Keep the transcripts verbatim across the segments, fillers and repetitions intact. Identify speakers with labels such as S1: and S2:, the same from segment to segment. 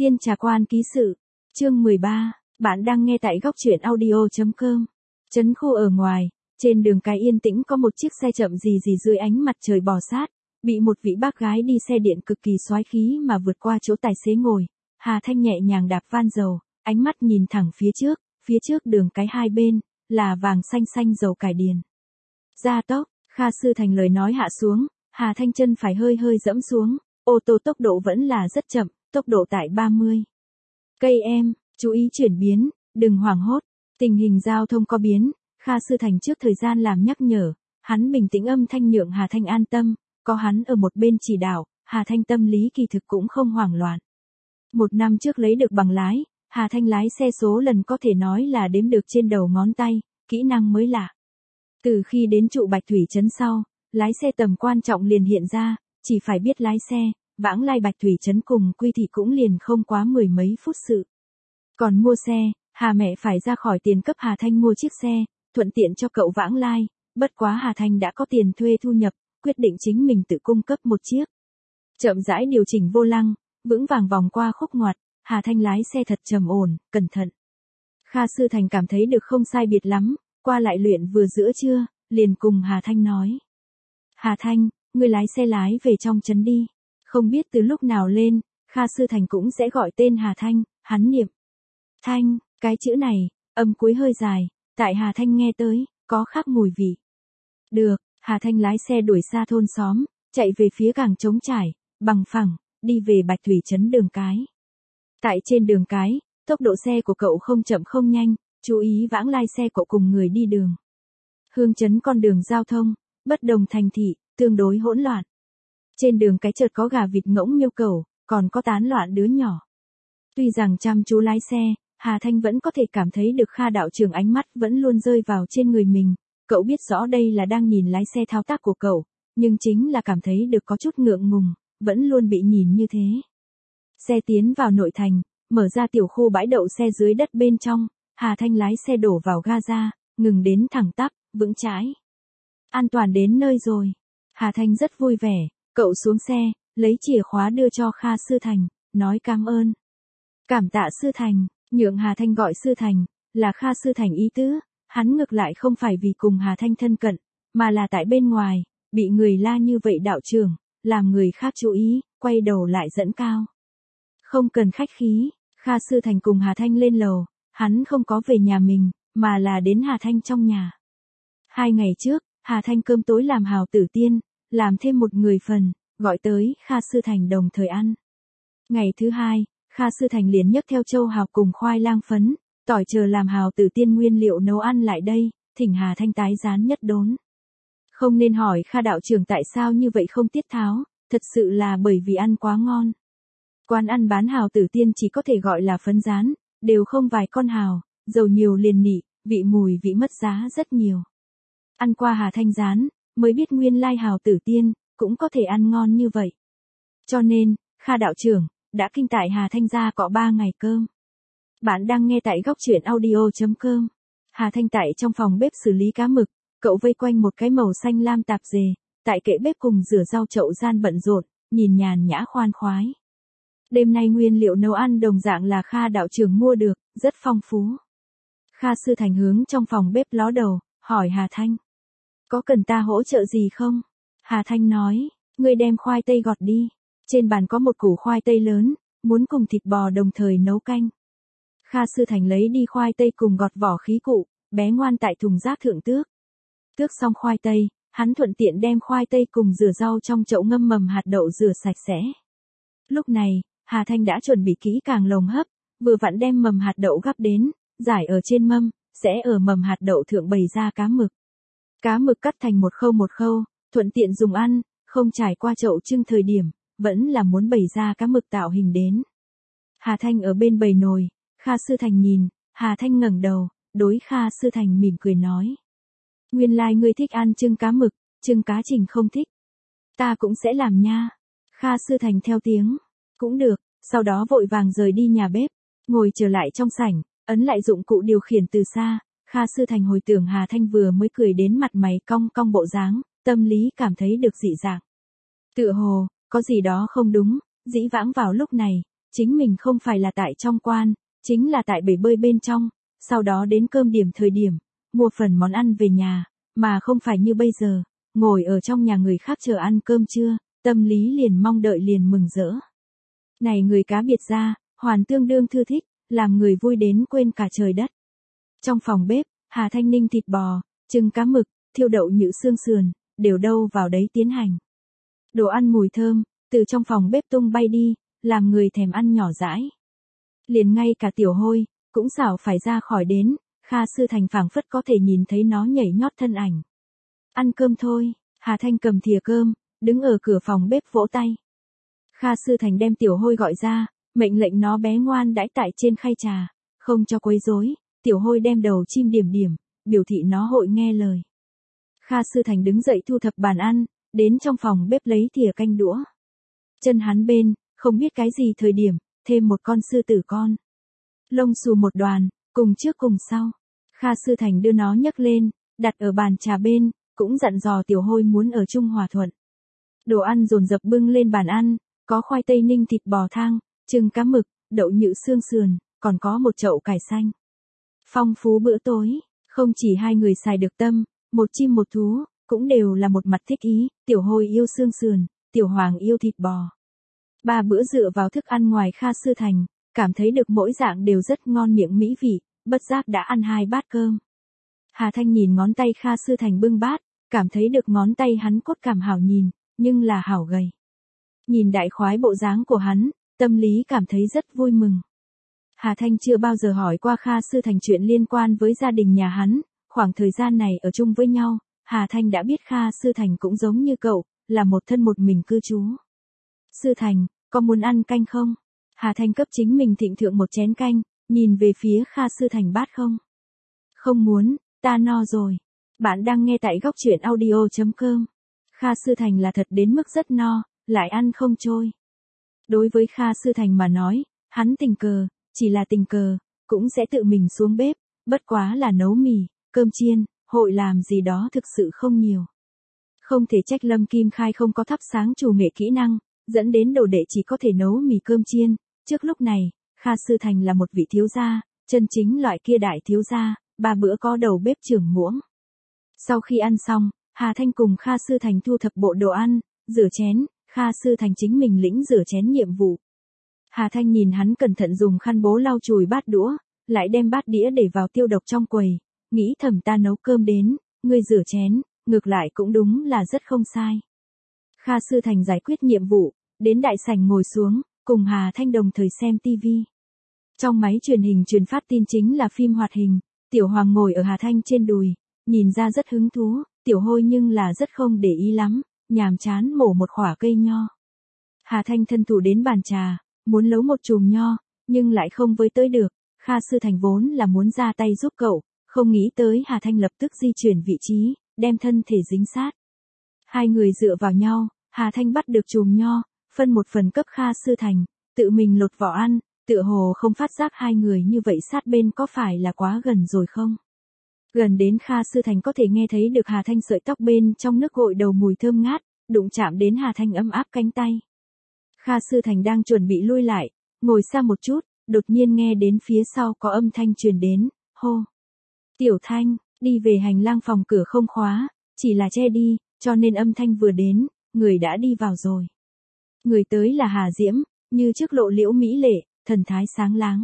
S1: Tiên Trà Quan ký sự, chương mười ba, bạn đang nghe tại góc truyện audio.com. Trấn khu ở ngoài, trên đường cái yên tĩnh có một chiếc xe chậm rì rì dưới ánh mặt trời bò sát, bị một vị bác gái đi xe điện cực kỳ soái khí mà vượt qua chỗ tài xế ngồi. Hà Thanh nhẹ nhàng đạp van dầu, ánh mắt nhìn thẳng phía trước, phía trước đường cái hai bên, là vàng xanh xanh dầu cải điền. Gia tốc, Kha Sư Thành lời nói hạ xuống, Hà Thanh chân phải hơi hơi dẫm xuống, ô tô tốc độ vẫn là rất chậm, tốc độ tại ba mươi cây em, chú ý chuyển biến, đừng hoảng hốt, tình hình giao thông có biến, Kha Sư Thành trước thời gian làm nhắc nhở, hắn bình tĩnh âm thanh nhượng Hà Thanh an tâm, có hắn ở một bên chỉ đạo, Hà Thanh tâm lý kỳ thực cũng không hoảng loạn. Một năm trước lấy được bằng lái, Hà Thanh lái xe số lần có thể nói là đếm được trên đầu ngón tay, kỹ năng mới lạ. Từ khi đến trụ Bạch Thủy Trấn sau, lái xe tầm quan trọng liền hiện ra, chỉ phải biết lái xe, vãng lai Bạch Thủy Trấn cùng Quy Thị cũng liền không quá mười mấy phút sự. Còn mua xe, Hà mẹ phải ra khỏi tiền cấp Hà Thanh mua chiếc xe, thuận tiện cho cậu vãng lai, bất quá Hà Thanh đã có tiền thuê thu nhập, quyết định chính mình tự cung cấp một chiếc. Chậm rãi điều chỉnh vô lăng, vững vàng vòng qua khúc ngoặt, Hà Thanh lái xe thật trầm ổn, cẩn thận. Kha Sư Thành cảm thấy được không sai biệt lắm, qua lại luyện vừa giữa trưa, liền cùng Hà Thanh nói. Hà Thanh, ngươi lái xe lái về trong trấn đi. Không biết từ lúc nào lên, Kha Sư Thành cũng sẽ gọi tên Hà Thanh, hắn niệm. Thanh, cái chữ này, âm cuối hơi dài, tại Hà Thanh nghe tới, có khác mùi vị. Được, Hà Thanh lái xe đuổi xa thôn xóm, chạy về phía cảng trống trải, bằng phẳng, đi về Bạch Thủy Trấn đường cái. Tại trên đường cái, tốc độ xe của cậu không chậm không nhanh, chú ý vãng lai xe cậu cùng người đi đường. Hương trấn con đường giao thông, bất đồng thành thị, tương đối hỗn loạn. Trên đường cái chợt có gà vịt ngỗng miêu cẩu, còn có tán loạn đứa nhỏ. Tuy rằng chăm chú lái xe, Hà Thanh vẫn có thể cảm thấy được Kha đạo trưởng ánh mắt vẫn luôn rơi vào trên người mình. Cậu biết rõ đây là đang nhìn lái xe thao tác của cậu, nhưng chính là cảm thấy được có chút ngượng ngùng, vẫn luôn bị nhìn như thế. Xe tiến vào nội thành, mở ra tiểu khu bãi đậu xe dưới đất bên trong, Hà Thanh lái xe đổ vào ga ra, ngừng đến thẳng tắp, vững chãi. An toàn đến nơi rồi. Hà Thanh rất vui vẻ, cậu xuống xe, lấy chìa khóa đưa cho Kha Sư Thành, nói cảm ơn. Cảm tạ Sư Thành, nhượng Hà Thanh gọi Sư Thành, là Kha Sư Thành ý tứ, hắn ngược lại không phải vì cùng Hà Thanh thân cận, mà là tại bên ngoài, bị người la như vậy đạo trưởng, làm người khác chú ý, quay đầu lại dẫn cao. Không cần khách khí, Kha Sư Thành cùng Hà Thanh lên lầu, hắn không có về nhà mình, mà là đến Hà Thanh trong nhà. Hai ngày trước, Hà Thanh cơm tối làm hào tử tiên, làm thêm một người phần, gọi tới Kha Sư Thành đồng thời ăn. Ngày thứ hai, Kha Sư Thành liền nhấc theo châu hào cùng khoai lang phấn, tỏi chờ làm hào tử tiên nguyên liệu nấu ăn lại đây, thỉnh Hà Thanh tái rán nhất đốn. Không nên hỏi Kha đạo trưởng tại sao như vậy không tiết tháo, thật sự là bởi vì ăn quá ngon. Quán ăn bán hào tử tiên chỉ có thể gọi là phấn rán, đều không vài con hào, dầu nhiều liền nị, vị mùi vị mất giá rất nhiều. Ăn qua Hà Thanh rán, mới biết nguyên lai hào tử tiên, cũng có thể ăn ngon như vậy. Cho nên, Kha đạo trưởng, đã kinh tại Hà Thanh ra cọ ba ngày cơm. Bạn đang nghe tại góc truyện audio.com. Hà Thanh tại trong phòng bếp xử lý cá mực, cậu vây quanh một cái màu xanh lam tạp dề, tại kệ bếp cùng rửa rau chậu gian bận rộn, nhìn nhàn nhã khoan khoái. Đêm nay nguyên liệu nấu ăn đồng dạng là Kha đạo trưởng mua được, rất phong phú. Kha Sư Thành hướng trong phòng bếp ló đầu, hỏi Hà Thanh. Có cần ta hỗ trợ gì không? Hà Thanh nói, ngươi đem khoai tây gọt đi. Trên bàn có một củ khoai tây lớn, muốn cùng thịt bò đồng thời nấu canh. Kha Sư Thành lấy đi khoai tây cùng gọt vỏ khí cụ, bé ngoan tại thùng rác thượng tước. Tước xong khoai tây, hắn thuận tiện đem khoai tây cùng rửa rau trong chậu ngâm mầm hạt đậu rửa sạch sẽ. Lúc này, Hà Thanh đã chuẩn bị kỹ càng lồng hấp, vừa vặn đem mầm hạt đậu gắp đến, giải ở trên mâm, sẽ ở mầm hạt đậu thượng bày ra cá mực. Cá mực cắt thành một khâu một khâu, thuận tiện dùng ăn, không trải qua chậu trưng thời điểm, vẫn là muốn bày ra cá mực tạo hình đến. Hà Thanh ở bên bầy nồi, Kha Sư Thành nhìn, Hà Thanh ngẩng đầu, đối Kha Sư Thành mỉm cười nói. Nguyên lai ngươi thích ăn trưng cá mực, trưng cá trình không thích. Ta cũng sẽ làm nha. Kha Sư Thành theo tiếng. Cũng được, sau đó vội vàng rời đi nhà bếp, ngồi trở lại trong sảnh, ấn lại dụng cụ điều khiển từ xa. Kha Sư Thành hồi tưởng Hà Thanh vừa mới cười đến mặt mày cong cong bộ dáng, tâm lý cảm thấy được dị dạng. Tựa hồ, có gì đó không đúng, dĩ vãng vào lúc này, chính mình không phải là tại trong quan, chính là tại bể bơi bên trong, sau đó đến cơm điểm thời điểm, mua phần món ăn về nhà, mà không phải như bây giờ, ngồi ở trong nhà người khác chờ ăn cơm trưa, tâm lý liền mong đợi liền mừng rỡ. Này người cá biệt ra, hoàn tương đương thư thích, làm người vui đến quên cả trời đất. Trong phòng bếp, Hà Thanh ninh thịt bò, trứng cá mực, thiêu đậu nhự xương sườn, đều đâu vào đấy tiến hành. Đồ ăn mùi thơm, từ trong phòng bếp tung bay đi, làm người thèm ăn nhỏ dãi. Liền ngay cả tiểu hôi, cũng xảo phải ra khỏi đến, Kha Sư Thành phảng phất có thể nhìn thấy nó nhảy nhót thân ảnh. Ăn cơm thôi, Hà Thanh cầm thìa cơm, đứng ở cửa phòng bếp vỗ tay. Kha Sư Thành đem tiểu hôi gọi ra, mệnh lệnh nó bé ngoan đãi tại trên khay trà, không cho quấy rối. Tiểu hôi đem đầu chim điểm điểm, biểu thị nó hội nghe lời. Kha Sư Thành đứng dậy thu thập bàn ăn, đến trong phòng bếp lấy thìa canh đũa. Chân hắn bên, không biết cái gì thời điểm, thêm một con sư tử con. Lông xù một đoàn, cùng trước cùng sau. Kha Sư Thành đưa nó nhấc lên, đặt ở bàn trà bên, cũng dặn dò tiểu hôi muốn ở chung hòa thuận. Đồ ăn dồn dập bưng lên bàn ăn, có khoai tây ninh thịt bò thang, trứng cá mực, đậu nhự xương sườn, còn có một chậu cải xanh. Phong phú bữa tối, không chỉ hai người xài được tâm, một chim một thú, cũng đều là một mặt thích ý, tiểu hôi yêu xương sườn, tiểu hoàng yêu thịt bò. Ba bữa dựa vào thức ăn ngoài Kha Sư Thành, cảm thấy được mỗi dạng đều rất ngon miệng mỹ vị, bất giác đã ăn hai bát cơm. Hà Thanh nhìn ngón tay Kha Sư Thành bưng bát, cảm thấy được ngón tay hắn cốt cảm hảo nhìn, nhưng là hảo gầy. Nhìn đại khoái bộ dáng của hắn, tâm lý cảm thấy rất vui mừng. Hà Thanh chưa bao giờ hỏi qua Kha Sư Thành chuyện liên quan với gia đình nhà hắn, khoảng thời gian này ở chung với nhau, Hà Thanh đã biết Kha Sư Thành cũng giống như cậu, là một thân một mình cư trú. Sư Thành, có muốn ăn canh không? Hà Thanh cấp chính mình thịnh thượng một chén canh, nhìn về phía Kha Sư Thành bát không? Không muốn, ta no rồi. Bạn đang nghe tại góc truyện audio chấm com. Kha Sư Thành là thật đến mức rất no, lại ăn không trôi. Đối với Kha Sư Thành mà nói, hắn tình cờ, chỉ là tình cờ, cũng sẽ tự mình xuống bếp, bất quá là nấu mì, cơm chiên, hội làm gì đó thực sự không nhiều. Không thể trách Lâm Kim Khai không có thắp sáng chủ nghệ kỹ năng, dẫn đến đồ đệ chỉ có thể nấu mì cơm chiên. Trước lúc này, Kha Sư Thành là một vị thiếu gia, chân chính loại kia đại thiếu gia, ba bữa có đầu bếp trưởng muỗng. Sau khi ăn xong, Hà Thanh cùng Kha Sư Thành thu thập bộ đồ ăn, rửa chén, Kha Sư Thành chính mình lĩnh rửa chén nhiệm vụ. Hà Thanh nhìn hắn cẩn thận dùng khăn bố lau chùi bát đũa, lại đem bát đĩa để vào tiêu độc trong quầy, nghĩ thầm ta nấu cơm đến, ngươi rửa chén, ngược lại cũng đúng là rất không sai. Kha Sư Thành giải quyết nhiệm vụ, đến đại sảnh ngồi xuống, cùng Hà Thanh đồng thời xem tivi. Trong máy truyền hình truyền phát tin chính là phim hoạt hình, Tiểu Hoàng ngồi ở Hà Thanh trên đùi, nhìn ra rất hứng thú, Tiểu Hôi nhưng là rất không để ý lắm, nhàm chán mổ một khỏa cây nho. Hà Thanh thân thủ đến bàn trà, muốn nấu một chùm nho, nhưng lại không với tới được, Kha Sư Thành vốn là muốn ra tay giúp cậu, không nghĩ tới Hà Thanh lập tức di chuyển vị trí, đem thân thể dính sát. Hai người dựa vào nhau, Hà Thanh bắt được chùm nho, phân một phần cấp Kha Sư Thành, tự mình lột vỏ ăn, tựa hồ không phát giác hai người như vậy sát bên có phải là quá gần rồi không? Gần đến Kha Sư Thành có thể nghe thấy được Hà Thanh sợi tóc bên trong nước gội đầu mùi thơm ngát, đụng chạm đến Hà Thanh ấm áp cánh tay. Kha Sư Thành đang chuẩn bị lui lại, ngồi xa một chút, đột nhiên nghe đến phía sau có âm thanh truyền đến, hô. Tiểu Thanh, đi về hành lang phòng cửa không khóa, chỉ là che đi, cho nên âm thanh vừa đến, người đã đi vào rồi. Người tới là Hà Diễm, như trước lộ liễu mỹ lệ, thần thái sáng láng.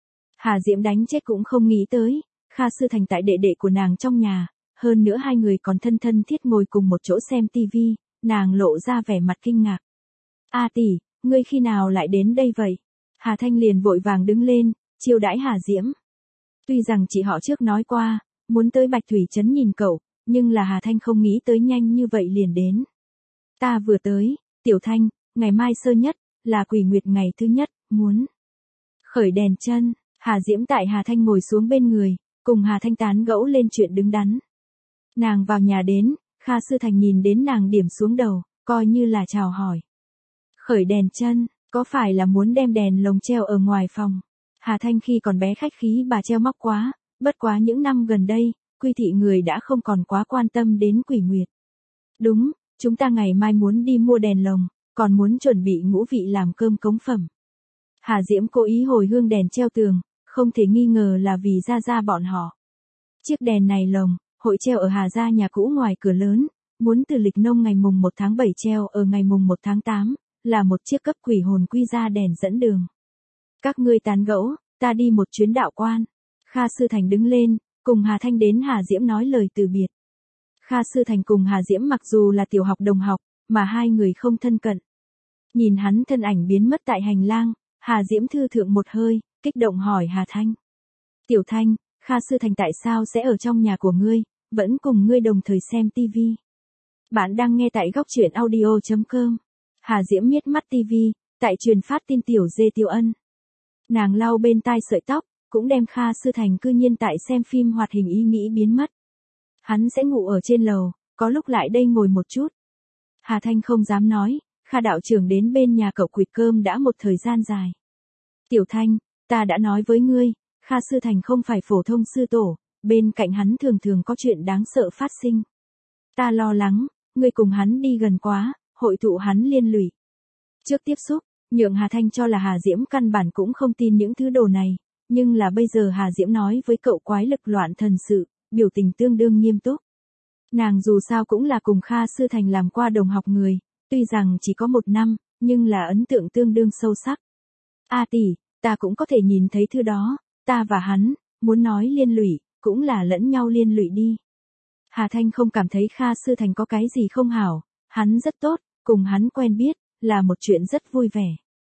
S1: Hà Diễm đánh chết cũng không nghĩ tới, Kha Sư Thành tại đệ đệ của nàng trong nhà, hơn nữa hai người còn thân thân thiết ngồi cùng một chỗ xem tivi, nàng lộ ra vẻ mặt kinh ngạc. A tỷ, ngươi khi nào lại đến đây vậy? Hà Thanh liền vội vàng đứng lên, chiêu đãi Hà Diễm. Tuy rằng chị họ trước nói qua, muốn tới Bạch Thủy Trấn nhìn cậu, nhưng là Hà Thanh không nghĩ tới nhanh như vậy liền đến. Ta vừa tới, Tiểu Thanh, ngày mai sơ nhất, là Quỷ Nguyệt ngày thứ nhất, muốn khởi đèn chân. Hà Diễm tại Hà Thanh ngồi xuống bên người, cùng Hà Thanh tán gẫu lên chuyện đứng đắn. Nàng vào nhà đến, Kha Sư Thành nhìn đến nàng điểm xuống đầu, coi như là chào hỏi. Khởi đèn chân, có phải là muốn đem đèn lồng treo ở ngoài phòng? Hà Thanh khi còn bé khách khí bà treo móc quá, bất quá những năm gần đây, Quy thị người đã không còn quá quan tâm đến Quỷ Nguyệt. Đúng, chúng ta ngày mai muốn đi mua đèn lồng, còn muốn chuẩn bị ngũ vị làm cơm cống phẩm. Hà Diễm cố ý hồi hương đèn treo tường, không thể nghi ngờ là vì Gia Gia bọn họ. Chiếc đèn này lồng, hội treo ở Hà Gia nhà cũ ngoài cửa lớn, muốn từ lịch nông ngày mùng một tháng bảy treo ở ngày mùng một tháng tám, là một chiếc cấp quỷ hồn quy ra đèn dẫn đường. Các ngươi tán gẫu, ta đi một chuyến đạo quan. Kha Sư Thành đứng lên, cùng Hà Thanh đến Hà Diễm nói lời từ biệt. Kha Sư Thành cùng Hà Diễm mặc dù là tiểu học đồng học, mà hai người không thân cận. Nhìn hắn thân ảnh biến mất tại hành lang, Hà Diễm thư thượng một hơi, kích động hỏi Hà Thanh. Tiểu Thanh, Kha Sư Thành tại sao sẽ ở trong nhà của ngươi, vẫn cùng ngươi đồng thời xem tivi? Bạn đang nghe tại góc truyện audio chấm com. Hà Diễm miết mắt tivi, tại truyền phát tin tiểu Dê Tiêu Ân. Nàng lau bên tai sợi tóc, cũng đem Kha Sư Thành cư nhiên tại xem phim hoạt hình ý nghĩ biến mất. Hắn sẽ ngủ ở trên lầu, có lúc lại đây ngồi một chút. Hà Thanh không dám nói, Kha đạo trưởng đến bên nhà cậu quỵt cơm đã một thời gian dài. Tiểu Thanh, ta đã nói với ngươi, Kha Sư Thành không phải phổ thông sư tổ, bên cạnh hắn thường thường có chuyện đáng sợ phát sinh. Ta lo lắng, ngươi cùng hắn đi gần quá, hội tụ hắn liên lụy. Trước tiếp xúc, nhượng Hà Thanh cho là Hà Diễm căn bản cũng không tin những thứ đồ này, nhưng là bây giờ Hà Diễm nói với cậu quái lực loạn thần sự, biểu tình tương đương nghiêm túc. Nàng dù sao cũng là cùng Kha Sư Thành làm qua đồng học người, tuy rằng chỉ có một năm, nhưng là ấn tượng tương đương sâu sắc. A tỷ, ta cũng có thể nhìn thấy thứ đó, ta và hắn, muốn nói liên lụy, cũng là lẫn nhau liên lụy đi. Hà Thanh không cảm thấy Kha Sư Thành có cái gì không hảo, hắn rất tốt, cùng hắn quen biết, là một chuyện rất vui vẻ.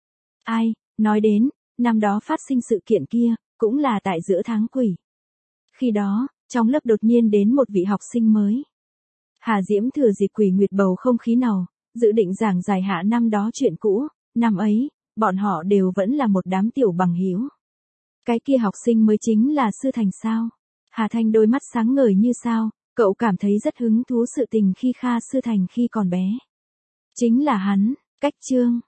S1: Ai, nói đến, năm đó phát sinh sự kiện kia, cũng là tại giữa tháng quỷ. Khi đó, trong lớp đột nhiên đến một vị học sinh mới. Hà Diễm thừa dịp quỷ nguyệt bầu không khí nào, dự định giảng giải hạ năm đó chuyện cũ, năm ấy, bọn họ đều vẫn là một đám tiểu bằng hữu. Cái kia học sinh mới chính là Sư Thành sao? Hà Thanh đôi mắt sáng ngời như sao, cậu cảm thấy rất hứng thú sự tình khi Kha Sư Thành khi còn bé. Chính là hắn, cách chương.